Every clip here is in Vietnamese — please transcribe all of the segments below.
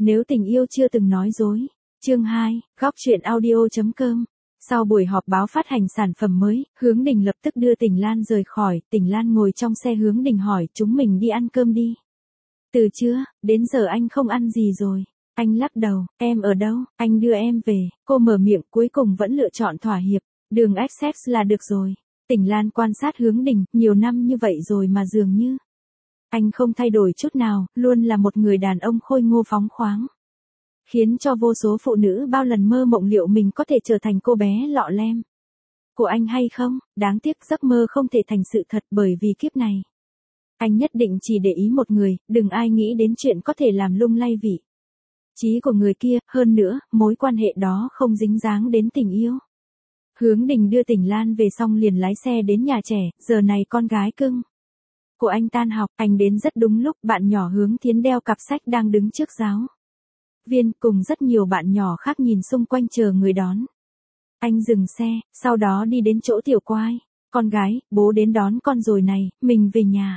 Nếu tình yêu chưa từng nói dối. Chương 2, góc truyện audio.com. Sau buổi họp báo phát hành sản phẩm mới, Hướng Đình lập tức đưa Tỉnh Lan rời khỏi. Tỉnh Lan ngồi trong xe, Hướng Đình hỏi, chúng mình đi ăn cơm đi. Từ trưa, đến giờ anh không ăn gì rồi. Anh lắc đầu, em ở đâu, anh đưa em về. Cô mở miệng, cuối cùng vẫn lựa chọn thỏa hiệp. Đường Essex là được rồi. Tỉnh Lan quan sát Hướng Đình, nhiều năm như vậy rồi mà dường như anh không thay đổi chút nào, luôn là một người đàn ông khôi ngô phóng khoáng. Khiến cho vô số phụ nữ bao lần mơ mộng liệu mình có thể trở thành cô bé lọ lem của anh hay không. Đáng tiếc giấc mơ không thể thành sự thật, bởi vì kiếp này anh nhất định chỉ để ý một người, đừng ai nghĩ đến chuyện có thể làm lung lay vị trí của người kia. Hơn nữa, mối quan hệ đó không dính dáng đến tình yêu. Hướng Đình đưa Tỉnh Lan về xong liền lái xe đến nhà trẻ. Giờ này con gái cưng của anh tan học, anh đến rất đúng lúc. Bạn nhỏ Hướng Thiến đeo cặp sách đang đứng trước giáo viên cùng rất nhiều bạn nhỏ khác nhìn xung quanh chờ người đón. Anh dừng xe, sau đó đi đến chỗ Tiểu Quai. Con gái, bố đến đón con rồi này, mình về nhà.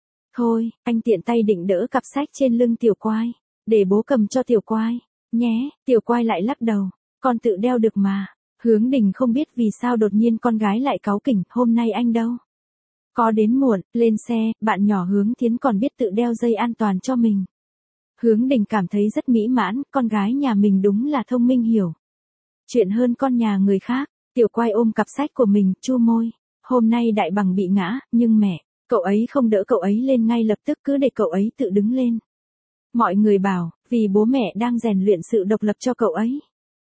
Thôi, anh tiện tay định đỡ cặp sách trên lưng Tiểu Quai. Để bố cầm cho Tiểu Quai nhé. Tiểu Quai lại lắc đầu, con tự đeo được mà. Hướng Đình không biết vì sao đột nhiên con gái lại cáu kỉnh, hôm nay anh đâu có đến muộn. Lên xe, bạn nhỏ Hướng Thiến còn biết tự đeo dây an toàn cho mình. Hướng Đình cảm thấy rất mỹ mãn, con gái nhà mình đúng là thông minh hiểu chuyện hơn con nhà người khác. Tiểu Quai ôm cặp sách của mình, chu môi. Hôm nay Đại Bằng bị ngã, nhưng mẹ, cậu ấy không đỡ cậu ấy lên ngay lập tức, cứ để cậu ấy tự đứng lên. Mọi người bảo, vì bố mẹ đang rèn luyện sự độc lập cho cậu ấy.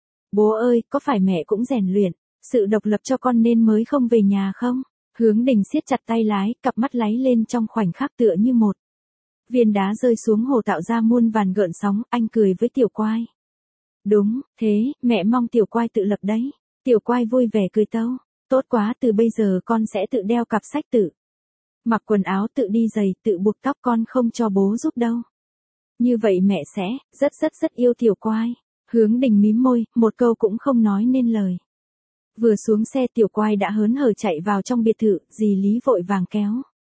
Bố ơi, có phải mẹ cũng rèn luyện sự độc lập cho con nên mới không về nhà không? Hướng Đình siết chặt tay lái, cặp mắt láy lên trong khoảnh khắc tựa như một viên đá rơi xuống hồ tạo ra muôn vàn gợn sóng. Anh cười với Tiểu Quai. Đúng, thế, mẹ mong Tiểu Quai tự lập đấy. Tiểu Quai vui vẻ cười tâu. Tốt quá, từ bây giờ con sẽ tự đeo cặp sách, tự mặc quần áo, tự đi giày, tự buộc tóc, con không cho bố giúp đâu. Như vậy mẹ sẽ rất yêu Tiểu Quai. Hướng Đình mím môi, một câu cũng không nói nên lời. Vừa xuống xe, Tiểu Quai đã hớn hở chạy vào trong biệt thự. Dì Lý vội vàng kéo.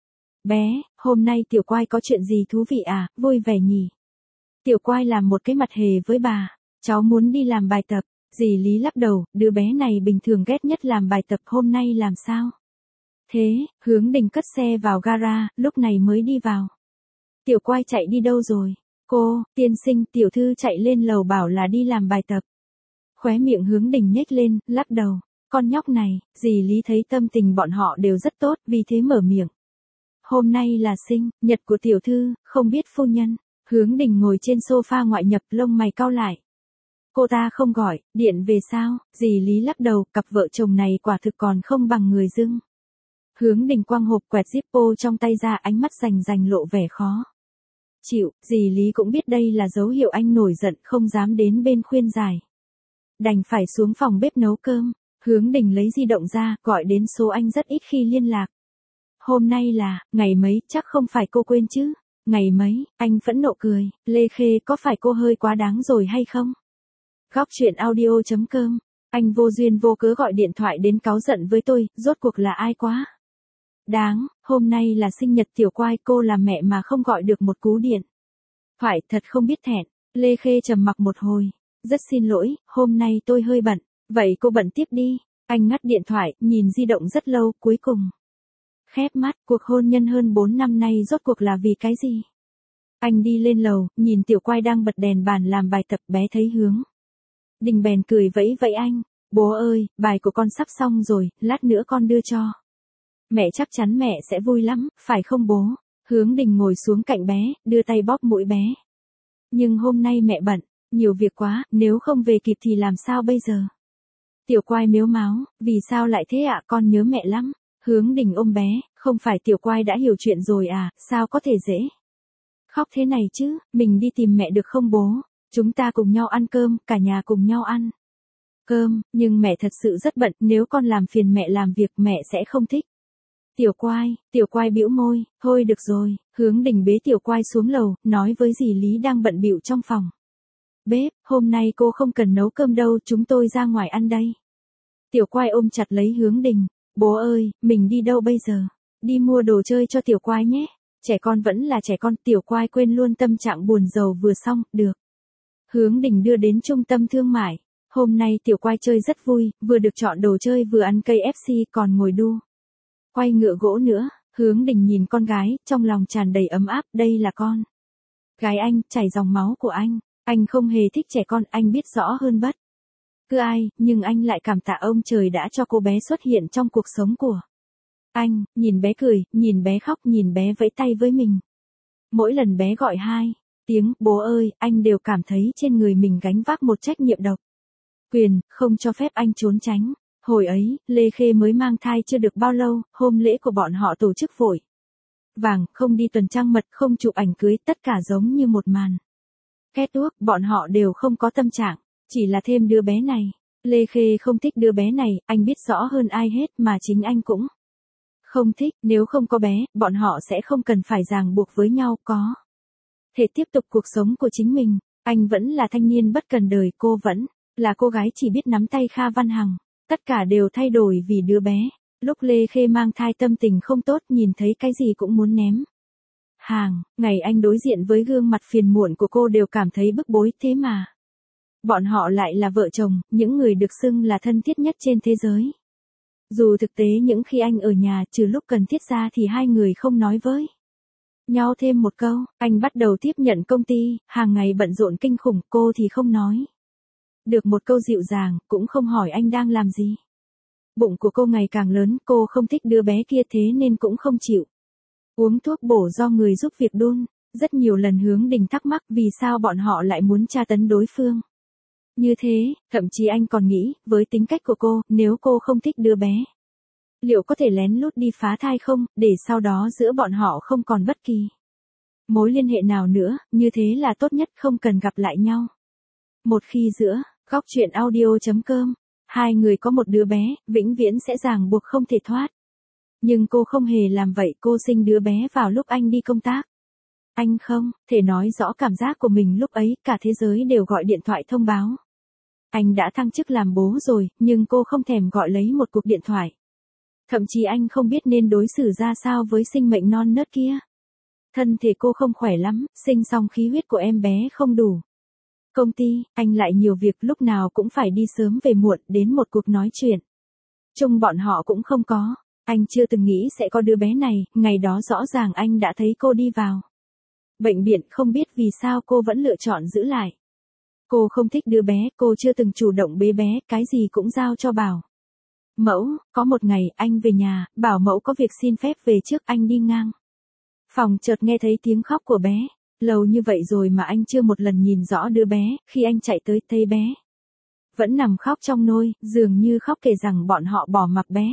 Bé, hôm nay Tiểu Quai có chuyện gì thú vị à, vui vẻ nhỉ? Tiểu Quai làm một cái mặt hề với bà. Cháu muốn đi làm bài tập. Dì Lý lắc đầu, đứa bé này bình thường ghét nhất làm bài tập, hôm nay làm sao? Thế, Hướng Đình cất xe vào gara, lúc này mới đi vào. Tiểu Quai chạy đi đâu rồi? Cô, tiên sinh, tiểu thư chạy lên lầu bảo là đi làm bài tập. Khóe miệng Hướng Đình nhếch lên, lắc đầu. Con nhóc này. Dì Lý thấy tâm tình bọn họ đều rất tốt, vì thế mở miệng. Hôm nay là sinh nhật của tiểu thư, không biết phu nhân. Hướng Đình ngồi trên sofa ngoại nhập, lông mày cau lại. Cô ta không gọi điện về sao? Dì Lý lắc đầu, cặp vợ chồng này quả thực còn không bằng người dưng. Hướng Đình quăng hộp quẹt Zippo trong tay ra, ánh mắt rành lộ vẻ khó chịu. Dì Lý cũng biết đây là dấu hiệu anh nổi giận, không dám đến bên khuyên giải. Đành phải xuống phòng bếp nấu cơm. Hướng Đình lấy di động ra, gọi đến số anh rất ít khi liên lạc. Hôm nay là, ngày mấy, chắc không phải cô quên chứ? Ngày mấy, anh phẫn nộ cười. Lê Khê, có phải cô hơi quá đáng rồi hay không? Góc truyện audio.com. Anh vô duyên vô cớ gọi điện thoại đến cáu giận với tôi, rốt cuộc là ai quá đáng. Hôm nay là sinh nhật Tiểu Quai, cô là mẹ mà không gọi được một cú điện thoại, thật không biết thẹn. Lê Khê trầm mặc một hồi. Rất xin lỗi, hôm nay tôi hơi bận. Vậy cô bận tiếp đi. Anh ngắt điện thoại, nhìn di động rất lâu, cuối cùng khép mắt. Cuộc hôn nhân hơn 4 năm nay rốt cuộc là vì cái gì? Anh đi lên lầu, nhìn Tiểu Quai đang bật đèn bàn làm bài tập. Bé thấy Hướng Đình bèn cười vẫy anh. Bố ơi, bài của con sắp xong rồi, lát nữa con đưa cho mẹ, chắc chắn mẹ sẽ vui lắm, phải không bố? Hướng Đình ngồi xuống cạnh bé, đưa tay bóp mũi bé. Nhưng hôm nay mẹ bận, nhiều việc quá, nếu không về kịp thì làm sao bây giờ? Tiểu Quai mếu máo, vì sao lại thế ạ, con nhớ mẹ lắm. Hướng Đình ôm bé, không phải Tiểu Quai đã hiểu chuyện rồi à, sao có thể dễ khóc thế này chứ, mình đi tìm mẹ được không bố? Chúng ta cùng nhau ăn cơm, cả nhà cùng nhau ăn cơm, nhưng mẹ thật sự rất bận, nếu con làm phiền mẹ làm việc mẹ sẽ không thích. Tiểu Quai bĩu môi, thôi được rồi. Hướng Đình bế Tiểu Quai xuống lầu, nói với dì Lý đang bận bịu trong phòng bếp, hôm nay cô không cần nấu cơm đâu, chúng tôi ra ngoài ăn đây. Tiểu Quai ôm chặt lấy Hướng Đình. Bố ơi, mình đi đâu bây giờ? Đi mua đồ chơi cho Tiểu Quai nhé. Trẻ con vẫn là trẻ con. Tiểu Quai quên luôn tâm trạng buồn rầu vừa xong. Được. Hướng Đình đưa đến trung tâm thương mại. Hôm nay Tiểu Quai chơi rất vui, vừa được chọn đồ chơi vừa ăn cây KFC còn ngồi đu quay ngựa gỗ nữa. Hướng Đình nhìn con gái, trong lòng tràn đầy ấm áp, đây là con gái anh, chảy dòng máu của anh. Anh không hề thích trẻ con, anh biết rõ hơn bất cứ ai, nhưng anh lại cảm tạ ông trời đã cho cô bé xuất hiện trong cuộc sống của anh. Nhìn bé cười, nhìn bé khóc, nhìn bé vẫy tay với mình. Mỗi lần bé gọi 2 tiếng bố ơi, anh đều cảm thấy trên người mình gánh vác một trách nhiệm độc quyền, không cho phép anh trốn tránh. Hồi ấy, Lê Khê mới mang thai chưa được bao lâu, hôm lễ của bọn họ tổ chức vội vàng, không đi tuần trăng mật, không chụp ảnh cưới, tất cả giống như một màn catwalk, bọn họ đều không có tâm trạng, chỉ là thêm đứa bé này. Lê Khê không thích đứa bé này, anh biết rõ hơn ai hết, mà chính anh cũng không thích. Nếu không có bé, bọn họ sẽ không cần phải ràng buộc với nhau, có thể tiếp tục cuộc sống của chính mình. Anh vẫn là thanh niên bất cần đời, cô vẫn là cô gái chỉ biết nắm tay Kha Văn Hằng. Tất cả đều thay đổi vì đứa bé. Lúc Lê Khê mang thai tâm tình không tốt, nhìn thấy cái gì cũng muốn ném hàng. Ngày anh đối diện với gương mặt phiền muộn của cô đều cảm thấy bức bối, thế mà bọn họ lại là vợ chồng, những người được xưng là thân thiết nhất trên thế giới. Dù thực tế những khi anh ở nhà, trừ lúc cần thiết ra thì hai người không nói với nhau thêm một câu. Anh bắt đầu tiếp nhận công ty, hàng ngày bận rộn kinh khủng, cô thì không nói được một câu dịu dàng, cũng không hỏi anh đang làm gì. Bụng của cô ngày càng lớn, cô không thích đứa bé kia, thế nên cũng không chịu uống thuốc bổ do người giúp việc đun. Rất nhiều lần Hướng Đình thắc mắc vì sao bọn họ lại muốn tra tấn đối phương như thế, thậm chí anh còn nghĩ, với tính cách của cô, nếu cô không thích đứa bé, liệu có thể lén lút đi phá thai không, để sau đó giữa bọn họ không còn bất kỳ mối liên hệ nào nữa, như thế là tốt nhất, không cần gặp lại nhau. Một khi giữa góc chuyện audio.com, hai người có một đứa bé, vĩnh viễn sẽ ràng buộc không thể thoát. Nhưng cô không hề làm vậy, cô sinh đứa bé vào lúc anh đi công tác. Anh không thể nói rõ cảm giác của mình lúc ấy, cả thế giới đều gọi điện thoại thông báo anh đã thăng chức làm bố rồi, nhưng cô không thèm gọi lấy một cuộc điện thoại. Thậm chí anh không biết nên đối xử ra sao với sinh mệnh non nớt kia. Thân thể cô không khỏe lắm, sinh xong khí huyết của em bé không đủ. Công ty, anh lại nhiều việc, lúc nào cũng phải đi sớm về muộn, đến một cuộc nói chuyện chung bọn họ cũng không có. Anh chưa từng nghĩ sẽ có đứa bé này, ngày đó rõ ràng anh đã thấy cô đi vào bệnh viện, không biết vì sao cô vẫn lựa chọn giữ lại. Cô không thích đứa bé, cô chưa từng chủ động bế bé, cái gì cũng giao cho bảo mẫu. Có một ngày, anh về nhà, bảo mẫu có việc xin phép về trước, anh đi ngang phòng chợt nghe thấy tiếng khóc của bé. Lâu như vậy rồi mà anh chưa một lần nhìn rõ đứa bé, khi anh chạy tới thấy bé vẫn nằm khóc trong nôi, dường như khóc kể rằng bọn họ bỏ mặc bé.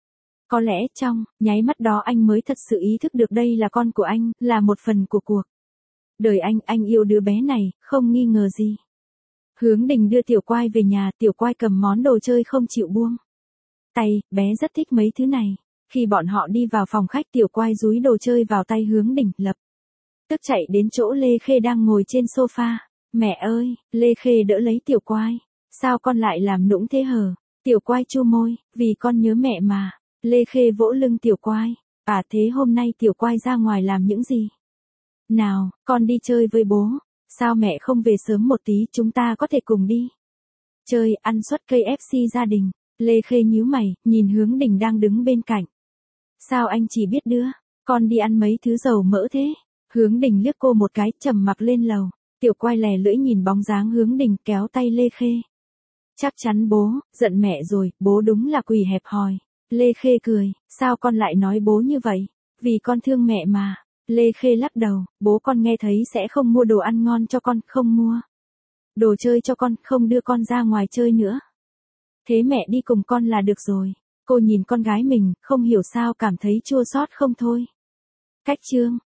Có lẽ trong nháy mắt đó anh mới thật sự ý thức được đây là con của anh, là một phần của cuộc đời anh yêu đứa bé này, không nghi ngờ gì. Hướng Đình đưa Tiểu Quai về nhà, Tiểu Quai cầm món đồ chơi không chịu buông tay, bé rất thích mấy thứ này. Khi bọn họ đi vào phòng khách, Tiểu Quai dúi đồ chơi vào tay Hướng Đình, lập tức chạy đến chỗ Lê Khê đang ngồi trên sofa. Mẹ ơi, Lê Khê đỡ lấy Tiểu Quai. Sao con lại làm nũng thế hờ? Tiểu Quai chu môi, vì con nhớ mẹ mà. Lê Khê vỗ lưng Tiểu Quai. À thế hôm nay Tiểu Quai ra ngoài làm những gì? Nào, con đi chơi với bố. Sao mẹ không về sớm một tí, chúng ta có thể cùng đi chơi, ăn suất cây KFC gia đình. Lê Khê nhíu mày, nhìn Hướng Đình đang đứng bên cạnh. Sao anh chỉ biết đưa con đi ăn mấy thứ dầu mỡ thế? Hướng Đình liếc cô một cái, trầm mặc lên lầu. Tiểu Quai lè lưỡi nhìn bóng dáng Hướng Đình, kéo tay Lê Khê. Chắc chắn bố giận mẹ rồi, bố đúng là quỷ hẹp hòi. Lê Khê cười, sao con lại nói bố như vậy? Vì con thương mẹ mà. Lê Khê lắc đầu, bố con nghe thấy sẽ không mua đồ ăn ngon cho con, không mua đồ chơi cho con, không đưa con ra ngoài chơi nữa. Thế mẹ đi cùng con là được rồi. Cô nhìn con gái mình, không hiểu sao cảm thấy chua xót không thôi. Cách chương